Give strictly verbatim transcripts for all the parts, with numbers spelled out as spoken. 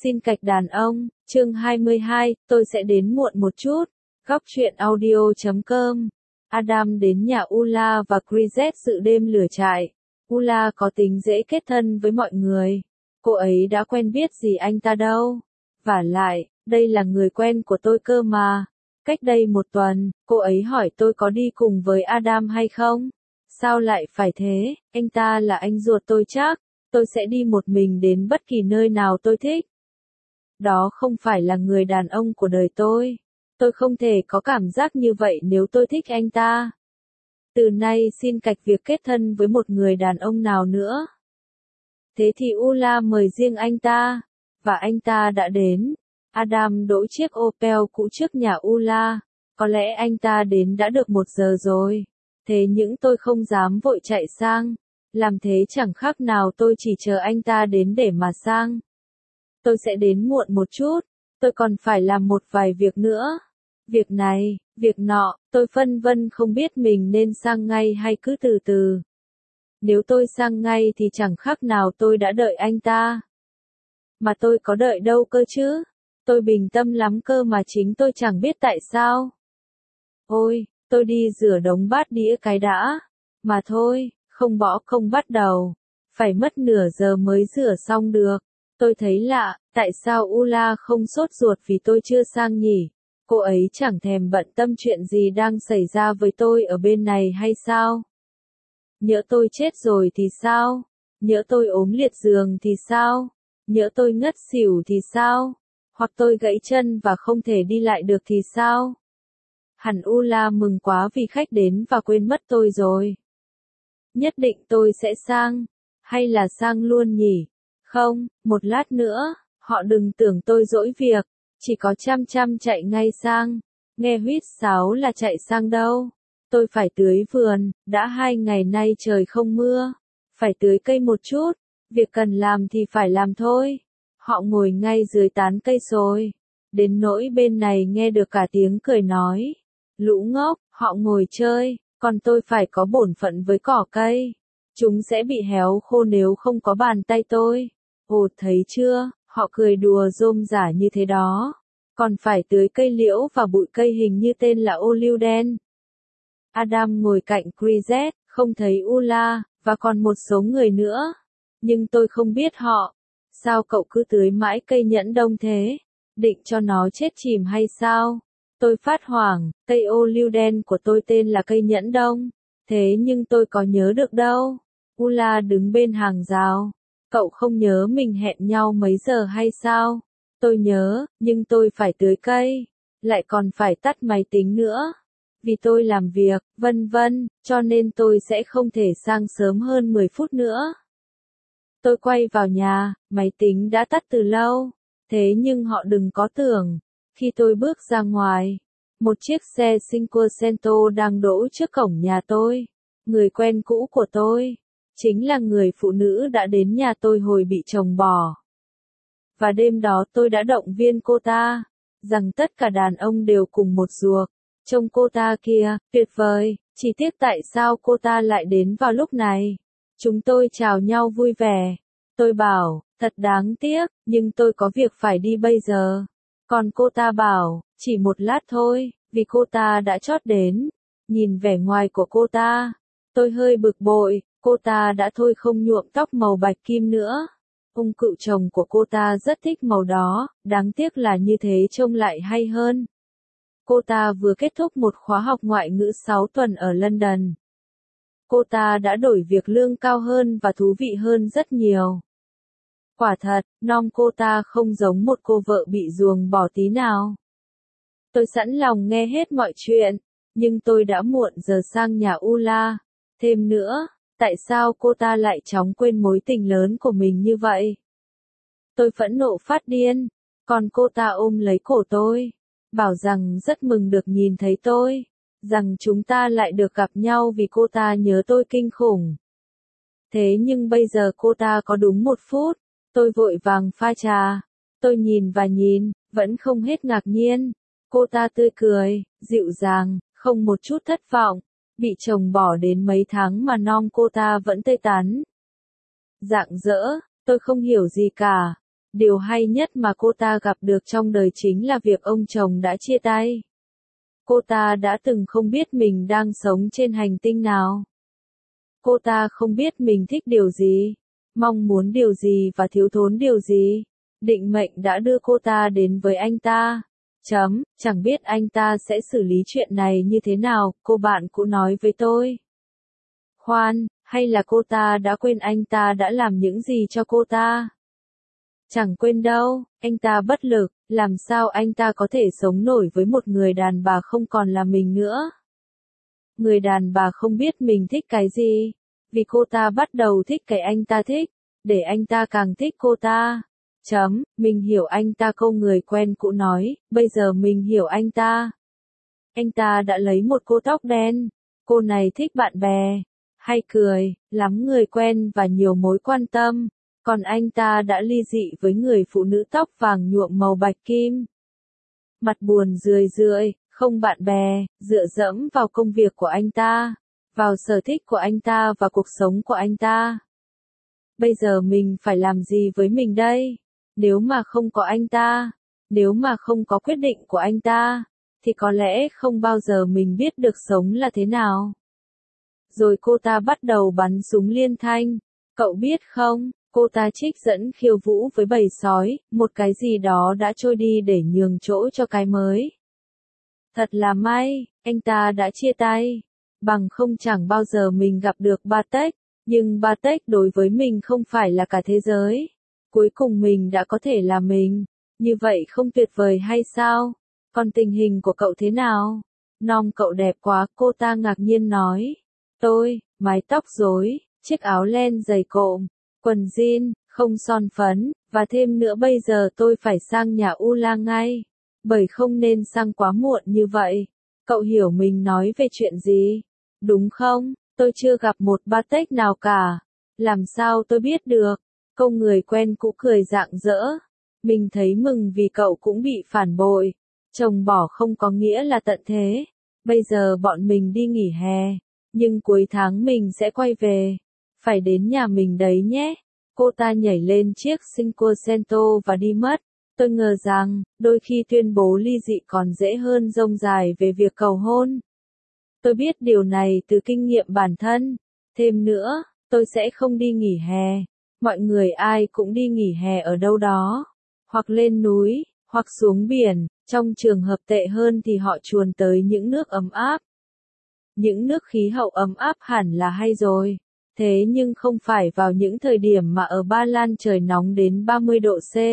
Xin cạch đàn ông, chương hai mươi hai, tôi sẽ đến muộn một chút. Góc truyện audio chấm com. Adam đến nhà Ula và Krizet dự đêm lửa trại. Ula có tính dễ kết thân với mọi người. Cô ấy đã quen biết gì anh ta đâu. Vả lại, đây là người quen của tôi cơ mà. Cách đây một tuần, cô ấy hỏi tôi có đi cùng với Adam hay không? Sao lại phải thế, anh ta là anh ruột tôi chắc. Tôi sẽ đi một mình đến bất kỳ nơi nào tôi thích. Đó không phải là người đàn ông của đời tôi. Tôi không thể có cảm giác như vậy nếu tôi thích anh ta. Từ nay xin cạch việc kết thân với một người đàn ông nào nữa. Thế thì Ula mời riêng anh ta. Và anh ta đã đến. Adam đỗ chiếc Opel cũ trước nhà Ula. Có lẽ anh ta đến đã được một giờ rồi. Thế nhưng tôi không dám vội chạy sang. Làm thế chẳng khác nào tôi chỉ chờ anh ta đến để mà sang. Tôi sẽ đến muộn một chút, tôi còn phải làm một vài việc nữa. Việc này, việc nọ, tôi phân vân không biết mình nên sang ngay hay cứ từ từ. Nếu tôi sang ngay thì chẳng khác nào tôi đã đợi anh ta. Mà tôi có đợi đâu cơ chứ? Tôi bình tâm lắm cơ mà chính tôi chẳng biết tại sao. Ôi, tôi đi rửa đống bát đĩa cái đã. Mà thôi, không bỏ công bắt đầu. Phải mất nửa giờ mới rửa xong được. Tôi thấy lạ, tại sao Ula không sốt ruột vì tôi chưa sang nhỉ? Cô ấy chẳng thèm bận tâm chuyện gì đang xảy ra với tôi ở bên này hay sao? Nhỡ tôi chết rồi thì sao? Nhỡ tôi ốm liệt giường thì sao? Nhỡ tôi ngất xỉu thì sao? Hoặc tôi gãy chân và không thể đi lại được thì sao? Hẳn Ula mừng quá vì khách đến và quên mất tôi rồi. Nhất định tôi sẽ sang. Hay là sang luôn nhỉ? Không, một lát nữa, họ đừng tưởng tôi dỗi việc, chỉ có chăm chăm chạy ngay sang, nghe huýt sáo là chạy sang đâu. Tôi phải tưới vườn, đã hai ngày nay trời không mưa, phải tưới cây một chút, việc cần làm thì phải làm thôi. Họ ngồi ngay dưới tán cây rồi, đến nỗi bên này nghe được cả tiếng cười nói. Lũ ngốc, họ ngồi chơi, còn tôi phải có bổn phận với cỏ cây. Chúng sẽ bị héo khô nếu không có bàn tay tôi. Ồ, thấy chưa, họ cười đùa rôm rả như thế đó. Còn phải tưới cây liễu và bụi cây hình như tên là ô liu đen. Adam ngồi cạnh Krizet, không thấy Ula, và còn một số người nữa. Nhưng tôi không biết họ. Sao cậu cứ tưới mãi cây nhẫn đông thế? Định cho nó chết chìm hay sao? Tôi phát hoảng, cây ô liu đen của tôi tên là cây nhẫn đông. Thế nhưng tôi có nhớ được đâu. Ula đứng bên hàng rào. Cậu không nhớ mình hẹn nhau mấy giờ hay sao? Tôi nhớ, nhưng tôi phải tưới cây. Lại còn phải tắt máy tính nữa. Vì tôi làm việc, vân vân, cho nên tôi sẽ không thể sang sớm hơn mười phút nữa. Tôi quay vào nhà, máy tính đã tắt từ lâu. Thế nhưng họ đừng có tưởng. Khi tôi bước ra ngoài, một chiếc xe Cinquecento đang đỗ trước cổng nhà tôi. Người quen cũ của tôi. Chính là người phụ nữ đã đến nhà tôi hồi bị chồng bỏ. Và đêm đó tôi đã động viên cô ta, rằng tất cả đàn ông đều cùng một ruột. Trông cô ta kìa, tuyệt vời, chỉ tiếc tại sao cô ta lại đến vào lúc này. Chúng tôi chào nhau vui vẻ. Tôi bảo, thật đáng tiếc, nhưng tôi có việc phải đi bây giờ. Còn cô ta bảo, chỉ một lát thôi, vì cô ta đã chót đến. Nhìn vẻ ngoài của cô ta, tôi hơi bực bội. Cô ta đã thôi không nhuộm tóc màu bạch kim nữa. Ông cựu chồng của cô ta rất thích màu đó, đáng tiếc là như thế trông lại hay hơn. Cô ta vừa kết thúc một khóa học ngoại ngữ sáu tuần ở London. Cô ta đã đổi việc lương cao hơn và thú vị hơn rất nhiều. Quả thật, nom cô ta không giống một cô vợ bị ruồng bỏ tí nào. Tôi sẵn lòng nghe hết mọi chuyện, nhưng tôi đã muộn giờ sang nhà Ula. Thêm nữa, tại sao cô ta lại chóng quên mối tình lớn của mình như vậy? Tôi phẫn nộ phát điên, còn cô ta ôm lấy cổ tôi, bảo rằng rất mừng được nhìn thấy tôi, rằng chúng ta lại được gặp nhau vì cô ta nhớ tôi kinh khủng. Thế nhưng bây giờ cô ta có đúng một phút, tôi vội vàng pha trà, tôi nhìn và nhìn, vẫn không hết ngạc nhiên. Cô ta tươi cười, dịu dàng, không một chút thất vọng. Bị chồng bỏ đến mấy tháng mà nom cô ta vẫn tươi tắn. Rạng rỡ, tôi không hiểu gì cả. Điều hay nhất mà cô ta gặp được trong đời chính là việc ông chồng đã chia tay. Cô ta đã từng không biết mình đang sống trên hành tinh nào. Cô ta không biết mình thích điều gì, mong muốn điều gì và thiếu thốn điều gì. Định mệnh đã đưa cô ta đến với anh ta. Chấm, chẳng biết anh ta sẽ xử lý chuyện này như thế nào, cô bạn cũ nói với tôi. Khoan, hay là cô ta đã quên anh ta đã làm những gì cho cô ta? Chẳng quên đâu, anh ta bất lực, làm sao anh ta có thể sống nổi với một người đàn bà không còn là mình nữa? Người đàn bà không biết mình thích cái gì, vì cô ta bắt đầu thích cái anh ta thích, để anh ta càng thích cô ta. Chấm, mình hiểu anh ta, câu người quen cũ nói, bây giờ mình hiểu anh ta. Anh ta đã lấy một cô tóc đen, cô này thích bạn bè, hay cười, lắm người quen và nhiều mối quan tâm, còn anh ta đã ly dị với người phụ nữ tóc vàng nhuộm màu bạch kim. Mặt buồn rười rượi, không bạn bè, dựa dẫm vào công việc của anh ta, vào sở thích của anh ta và cuộc sống của anh ta. Bây giờ mình phải làm gì với mình đây? Nếu mà không có anh ta, nếu mà không có quyết định của anh ta, thì có lẽ không bao giờ mình biết được sống là thế nào. Rồi cô ta bắt đầu bắn súng liên thanh. Cậu biết không, cô ta trích dẫn khiêu vũ với bầy sói, một cái gì đó đã trôi đi để nhường chỗ cho cái mới. Thật là may, anh ta đã chia tay. Bằng không chẳng bao giờ mình gặp được Bartek, nhưng Bartek đối với mình không phải là cả thế giới. Cuối cùng mình đã có thể là mình. Như vậy không tuyệt vời hay sao? Còn tình hình của cậu thế nào? Nom cậu đẹp quá, cô ta ngạc nhiên nói. Tôi, mái tóc rối, chiếc áo len dày cộm, quần jean, không son phấn, và thêm nữa bây giờ tôi phải sang nhà Ula ngay. Bởi không nên sang quá muộn như vậy. Cậu hiểu mình nói về chuyện gì? Đúng không? Tôi chưa gặp một Bartek nào cả. Làm sao tôi biết được? Câu người quen cũ cười rạng rỡ. Mình thấy mừng vì cậu cũng bị phản bội. Chồng bỏ không có nghĩa là tận thế. Bây giờ bọn mình đi nghỉ hè. Nhưng cuối tháng mình sẽ quay về. Phải đến nhà mình đấy nhé. Cô ta nhảy lên chiếc Cinquecento và đi mất. Tôi ngờ rằng, đôi khi tuyên bố ly dị còn dễ hơn rông dài về việc cầu hôn. Tôi biết điều này từ kinh nghiệm bản thân. Thêm nữa, tôi sẽ không đi nghỉ hè. Mọi người ai cũng đi nghỉ hè ở đâu đó. Hoặc lên núi, hoặc xuống biển. Trong trường hợp tệ hơn thì họ chuồn tới những nước ấm áp. Những nước khí hậu ấm áp hẳn là hay rồi. Thế nhưng không phải vào những thời điểm mà ở Ba Lan trời nóng đến ba mươi độ C.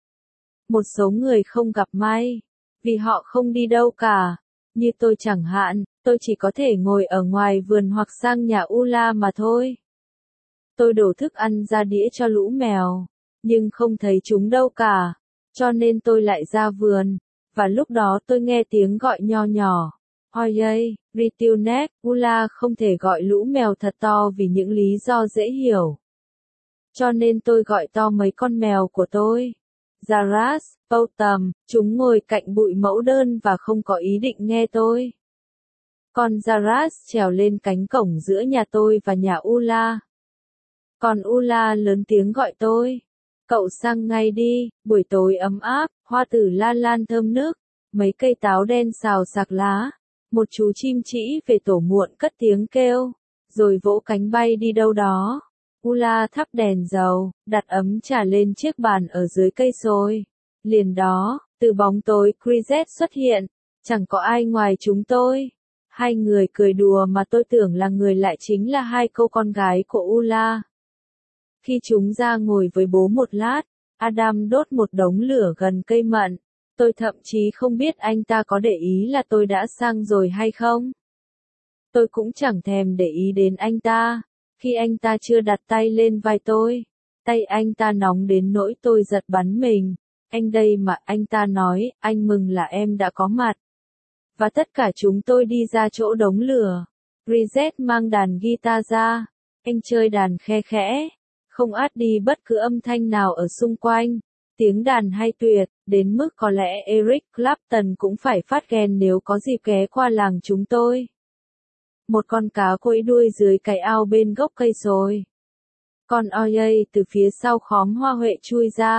Một số người không gặp may, vì họ không đi đâu cả. Như tôi chẳng hạn, tôi chỉ có thể ngồi ở ngoài vườn hoặc sang nhà Ula mà thôi. Tôi đổ thức ăn ra đĩa cho lũ mèo, nhưng không thấy chúng đâu cả. Cho nên tôi lại ra vườn, và lúc đó tôi nghe tiếng gọi nho nhỏ. Oye, Ritunek, Ula không thể gọi lũ mèo thật to vì những lý do dễ hiểu. Cho nên tôi gọi to mấy con mèo của tôi. Zaras, Pautam, chúng ngồi cạnh bụi mẫu đơn và không có ý định nghe tôi. Con Zaras trèo lên cánh cổng giữa nhà tôi và nhà Ula. Còn Ula lớn tiếng gọi tôi. Cậu sang ngay đi, buổi tối ấm áp, hoa tử la lan thơm nức, mấy cây táo đen xào sạc lá. Một chú chim chỉ về tổ muộn cất tiếng kêu, rồi vỗ cánh bay đi đâu đó. Ula thắp đèn dầu, đặt ấm trà lên chiếc bàn ở dưới cây xôi. Liền đó, từ bóng tối Krizet xuất hiện, chẳng có ai ngoài chúng tôi. Hai người cười đùa mà tôi tưởng là người lại chính là hai cô con gái của Ula. Khi chúng ra ngồi với bố một lát, Adam đốt một đống lửa gần cây mận. Tôi thậm chí không biết anh ta có để ý là tôi đã sang rồi hay không. Tôi cũng chẳng thèm để ý đến anh ta. Khi anh ta chưa đặt tay lên vai tôi, tay anh ta nóng đến nỗi tôi giật bắn mình. Anh đây mà, anh ta nói, anh mừng là em đã có mặt. Và tất cả chúng tôi đi ra chỗ đống lửa. Krizet mang đàn guitar ra. Anh chơi đàn khe khẽ, không át đi bất cứ âm thanh nào ở xung quanh. Tiếng đàn hay tuyệt, đến mức có lẽ Eric Clapton cũng phải phát ghen nếu có dịp ghé qua làng chúng tôi. Một con cá quẫy đuôi dưới cái ao bên gốc cây xôi. Con Oye từ phía sau khóm hoa huệ chui ra.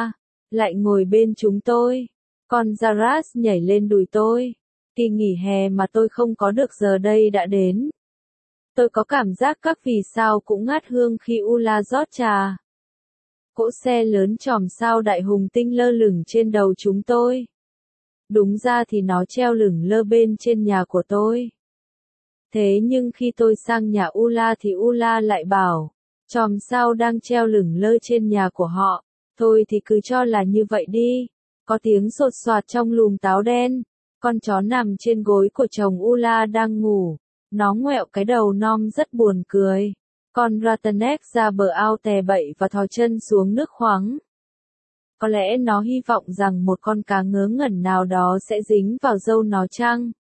lại ngồi bên chúng tôi. Con Zaras nhảy lên đùi tôi. Kỳ nghỉ hè mà tôi không có được giờ đây đã đến. Tôi có cảm giác các vì sao cũng ngát hương khi Ula rót trà. Cỗ xe lớn chòm sao đại hùng tinh lơ lửng trên đầu chúng tôi. Đúng ra thì nó treo lửng lơ bên trên nhà của tôi. Thế nhưng khi tôi sang nhà Ula thì Ula lại bảo, chòm sao đang treo lửng lơ trên nhà của họ. Thôi thì cứ cho là như vậy đi. Có tiếng sột soạt trong lùm táo đen. Con chó nằm trên gối của chồng Ula đang ngủ. Nó ngoẹo cái đầu non rất buồn cười. Con Ratanek ra bờ ao tè bậy và thò chân xuống nước khoáng. Có lẽ nó hy vọng rằng một con cá ngớ ngẩn nào đó sẽ dính vào râu nó chăng?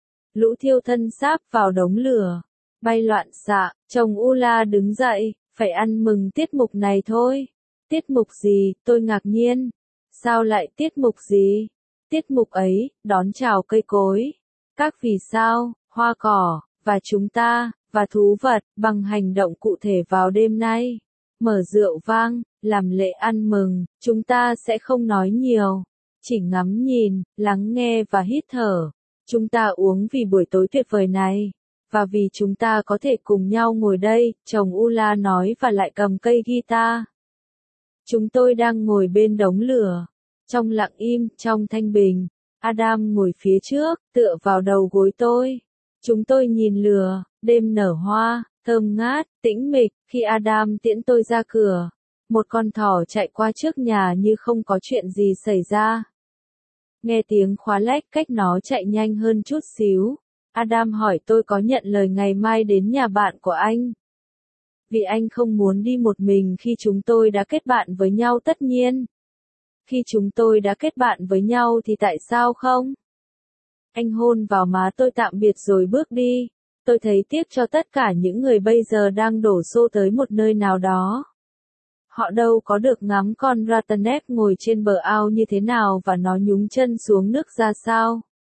Lũ thiêu thân sáp vào đống lửa. Bay loạn xạ, chồng Ula đứng dậy, phải ăn mừng tiết mục này thôi. Tiết mục gì, tôi ngạc nhiên. Sao lại tiết mục gì? Tiết mục ấy, đón chào cây cối. Các vì sao, hoa cỏ, và chúng ta, và thú vật, bằng hành động cụ thể vào đêm nay. Mở rượu vang, làm lễ ăn mừng, chúng ta sẽ không nói nhiều. Chỉ ngắm nhìn, lắng nghe và hít thở. Chúng ta uống vì buổi tối tuyệt vời này. Và vì chúng ta có thể cùng nhau ngồi đây, chồng Ula nói và lại cầm cây guitar. Chúng tôi đang ngồi bên đống lửa. Trong lặng im, trong thanh bình. Adam ngồi phía trước, tựa vào đầu gối tôi. Chúng tôi nhìn lửa, đêm nở hoa, thơm ngát, tĩnh mịch. Khi Adam tiễn tôi ra cửa, một con thỏ chạy qua trước nhà như không có chuyện gì xảy ra. Nghe tiếng khóa lách cách nó chạy nhanh hơn chút xíu. Adam hỏi tôi có nhận lời ngày mai đến nhà bạn của anh. Vì anh không muốn đi một mình khi chúng tôi đã kết bạn với nhau tất nhiên. Khi chúng tôi đã kết bạn với nhau thì tại sao không? Anh hôn vào má tôi tạm biệt rồi bước đi. Tôi thấy tiếc cho tất cả những người bây giờ đang đổ xô tới một nơi nào đó. Họ đâu có được ngắm con Ratanek ngồi trên bờ ao như thế nào và nó nhúng chân xuống nước ra sao.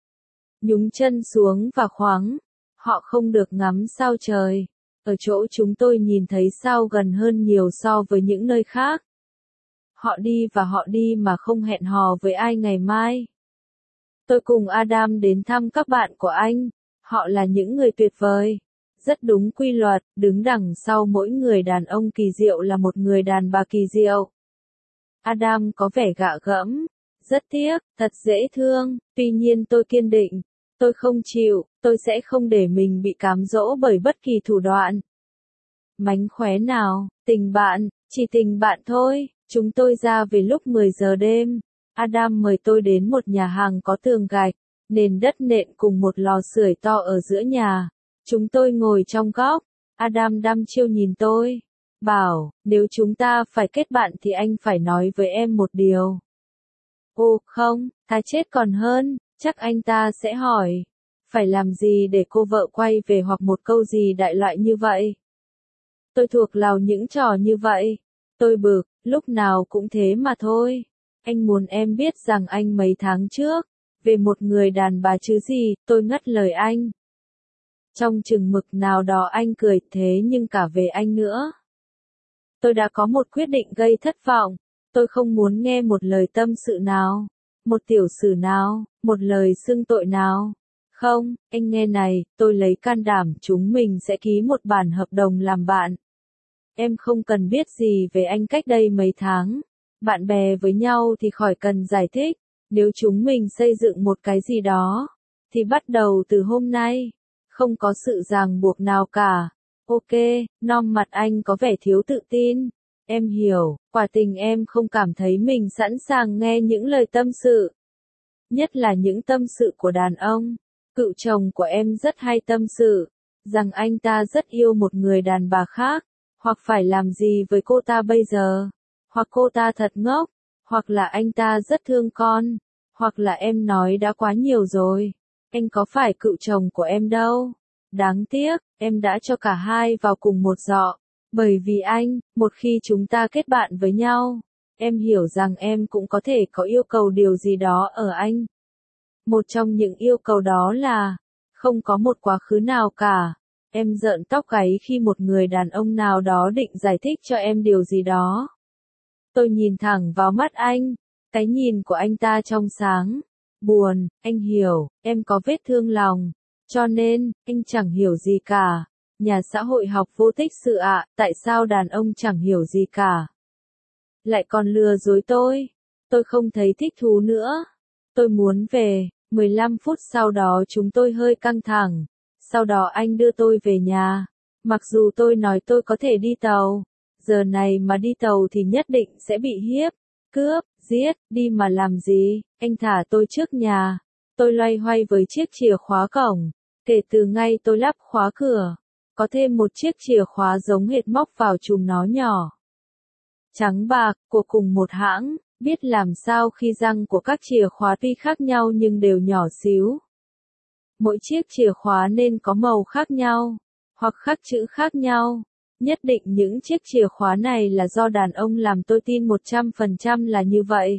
Nhúng chân xuống và khoáng. Họ không được ngắm sao trời. Ở chỗ chúng tôi nhìn thấy sao gần hơn nhiều so với những nơi khác. Họ đi và họ đi mà không hẹn hò với ai ngày mai. Tôi cùng Adam đến thăm các bạn của anh. Họ là những người tuyệt vời. Rất đúng quy luật, đứng đằng sau mỗi người đàn ông kỳ diệu là một người đàn bà kỳ diệu. Adam có vẻ gạ gẫm. Rất tiếc, thật dễ thương, tuy nhiên tôi kiên định. Tôi không chịu, tôi sẽ không để mình bị cám dỗ bởi bất kỳ thủ đoạn. Mánh khóe nào, tình bạn, chỉ tình bạn thôi. Chúng tôi ra về lúc mười giờ đêm. Adam mời tôi đến một nhà hàng có tường gạch, nền đất nện cùng một lò sưởi to ở giữa nhà. Chúng tôi ngồi trong góc. Adam đăm chiêu nhìn tôi. Bảo, nếu chúng ta phải kết bạn thì anh phải nói với em một điều. Ồ, không, thà chết còn hơn, chắc anh ta sẽ hỏi. Phải làm gì để cô vợ quay về hoặc một câu gì đại loại như vậy? Tôi thuộc lào những trò như vậy. Tôi bực, lúc nào cũng thế mà thôi. Anh muốn em biết rằng anh mấy tháng trước, về một người đàn bà chứ gì, tôi ngắt lời anh. Trong chừng mực nào đó anh cười thế nhưng cả về anh nữa. Tôi đã có một quyết định gây thất vọng. Tôi không muốn nghe một lời tâm sự nào, một tiểu sử nào, một lời xưng tội nào. Không, anh nghe này, tôi lấy can đảm chúng mình sẽ ký một bản hợp đồng làm bạn. Em không cần biết gì về anh cách đây mấy tháng. Bạn bè với nhau thì khỏi cần giải thích. Nếu chúng mình xây dựng một cái gì đó, thì bắt đầu từ hôm nay. Không có sự ràng buộc nào cả. Ok, nom mặt anh có vẻ thiếu tự tin. Em hiểu, quả tình em không cảm thấy mình sẵn sàng nghe những lời tâm sự. Nhất là những tâm sự của đàn ông. Cựu chồng của em rất hay tâm sự, rằng anh ta rất yêu một người đàn bà khác, hoặc phải làm gì với cô ta bây giờ, hoặc cô ta thật ngốc, hoặc là anh ta rất thương con, hoặc là em nói đã quá nhiều rồi. Anh có phải cựu chồng của em đâu. Đáng tiếc, em đã cho cả hai vào cùng một giọ. Bởi vì anh, một khi chúng ta kết bạn với nhau, em hiểu rằng em cũng có thể có yêu cầu điều gì đó ở anh. Một trong những yêu cầu đó là, không có một quá khứ nào cả. Em rợn tóc gáy khi một người đàn ông nào đó định giải thích cho em điều gì đó. Tôi nhìn thẳng vào mắt anh. Cái nhìn của anh ta trong sáng. Buồn, anh hiểu, em có vết thương lòng. Cho nên, anh chẳng hiểu gì cả. Nhà xã hội học vô tích sự ạ, tại sao đàn ông chẳng hiểu gì cả? Lại còn lừa dối tôi. Tôi không thấy thích thú nữa. Tôi muốn về. mười lăm phút sau đó chúng tôi hơi căng thẳng. Sau đó anh đưa tôi về nhà. Mặc dù tôi nói tôi có thể đi tàu. Giờ này mà đi tàu thì nhất định sẽ bị hiếp, cướp, giết, đi mà làm gì, anh thả tôi trước nhà. Tôi loay hoay với chiếc chìa khóa cổng. Kể từ ngay tôi lắp khóa cửa, có thêm một chiếc chìa khóa giống hệt móc vào chùm nó nhỏ. Trắng bạc, của cùng một hãng, biết làm sao khi răng của các chìa khóa tuy khác nhau nhưng đều nhỏ xíu. Mỗi chiếc chìa khóa nên có màu khác nhau, hoặc khắc chữ khác nhau. Nhất định những chiếc chìa khóa này là do đàn ông làm, tôi tin một trăm phần trăm là như vậy.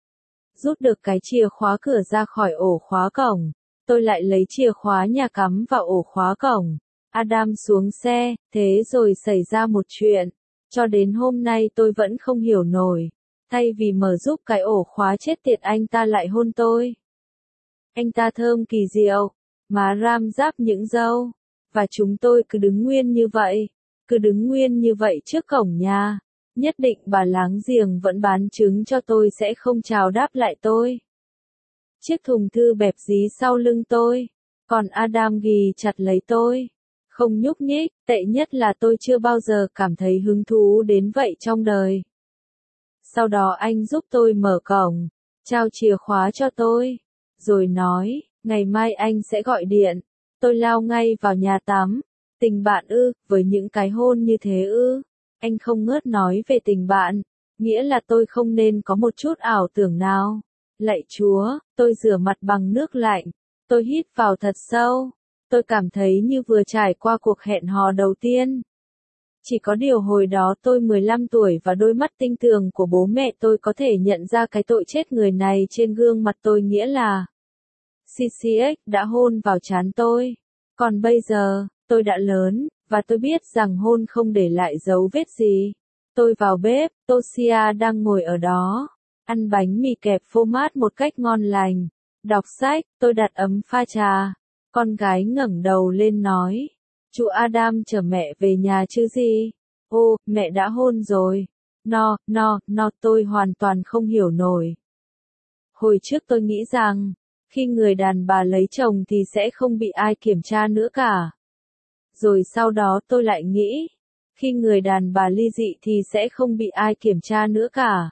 Rút được cái chìa khóa cửa ra khỏi ổ khóa cổng, tôi lại lấy chìa khóa nhà cắm vào ổ khóa cổng. Adam xuống xe, thế rồi xảy ra một chuyện. Cho đến hôm nay tôi vẫn không hiểu nổi. Thay vì mở giúp cái ổ khóa chết tiệt, anh ta lại hôn tôi. Anh ta thơm kỳ diệu, má ram ráp những râu. Và chúng tôi cứ đứng nguyên như vậy. Cứ đứng nguyên như vậy trước cổng nhà. Nhất định bà láng giềng vẫn bán trứng cho tôi sẽ không chào đáp lại tôi. Chiếc thùng thư bẹp dí sau lưng tôi. Còn Adam ghì chặt lấy tôi. Không nhúc nhích, tệ nhất là tôi chưa bao giờ cảm thấy hứng thú đến vậy trong đời. Sau đó anh giúp tôi mở cổng, trao chìa khóa cho tôi, rồi nói, ngày mai anh sẽ gọi điện. Tôi lao ngay vào nhà tắm. Tình bạn ư, với những cái hôn như thế ư? Anh không ngớt nói về tình bạn, nghĩa là tôi không nên có một chút ảo tưởng nào. Lạy Chúa, tôi rửa mặt bằng nước lạnh, tôi hít vào thật sâu, tôi cảm thấy như vừa trải qua cuộc hẹn hò đầu tiên. Chỉ có điều hồi đó tôi mười lăm tuổi và đôi mắt tinh tường của bố mẹ tôi có thể nhận ra cái tội chết người này trên gương mặt tôi, nghĩa là xê xê ích đã hôn vào trán tôi. Còn bây giờ, tôi đã lớn, và tôi biết rằng hôn không để lại dấu vết gì. Tôi vào bếp, Tosia đang ngồi ở đó, ăn bánh mì kẹp phô mát một cách ngon lành. Đọc sách, tôi đặt ấm pha trà. Con gái ngẩng đầu lên nói, chú Adam chở mẹ về nhà chứ gì? Ô, mẹ đã hôn rồi. No, no, no, tôi hoàn toàn không hiểu nổi. Hồi trước tôi nghĩ rằng, khi người đàn bà lấy chồng thì sẽ không bị ai kiểm tra nữa cả. Rồi sau đó tôi lại nghĩ, khi người đàn bà ly dị thì sẽ không bị ai kiểm tra nữa cả.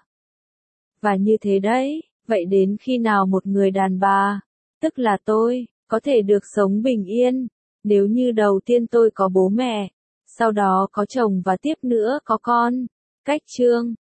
Và như thế đấy, vậy đến khi nào một người đàn bà, tức là tôi, có thể được sống bình yên, nếu như đầu tiên tôi có bố mẹ, sau đó có chồng và tiếp nữa có con. Cách chương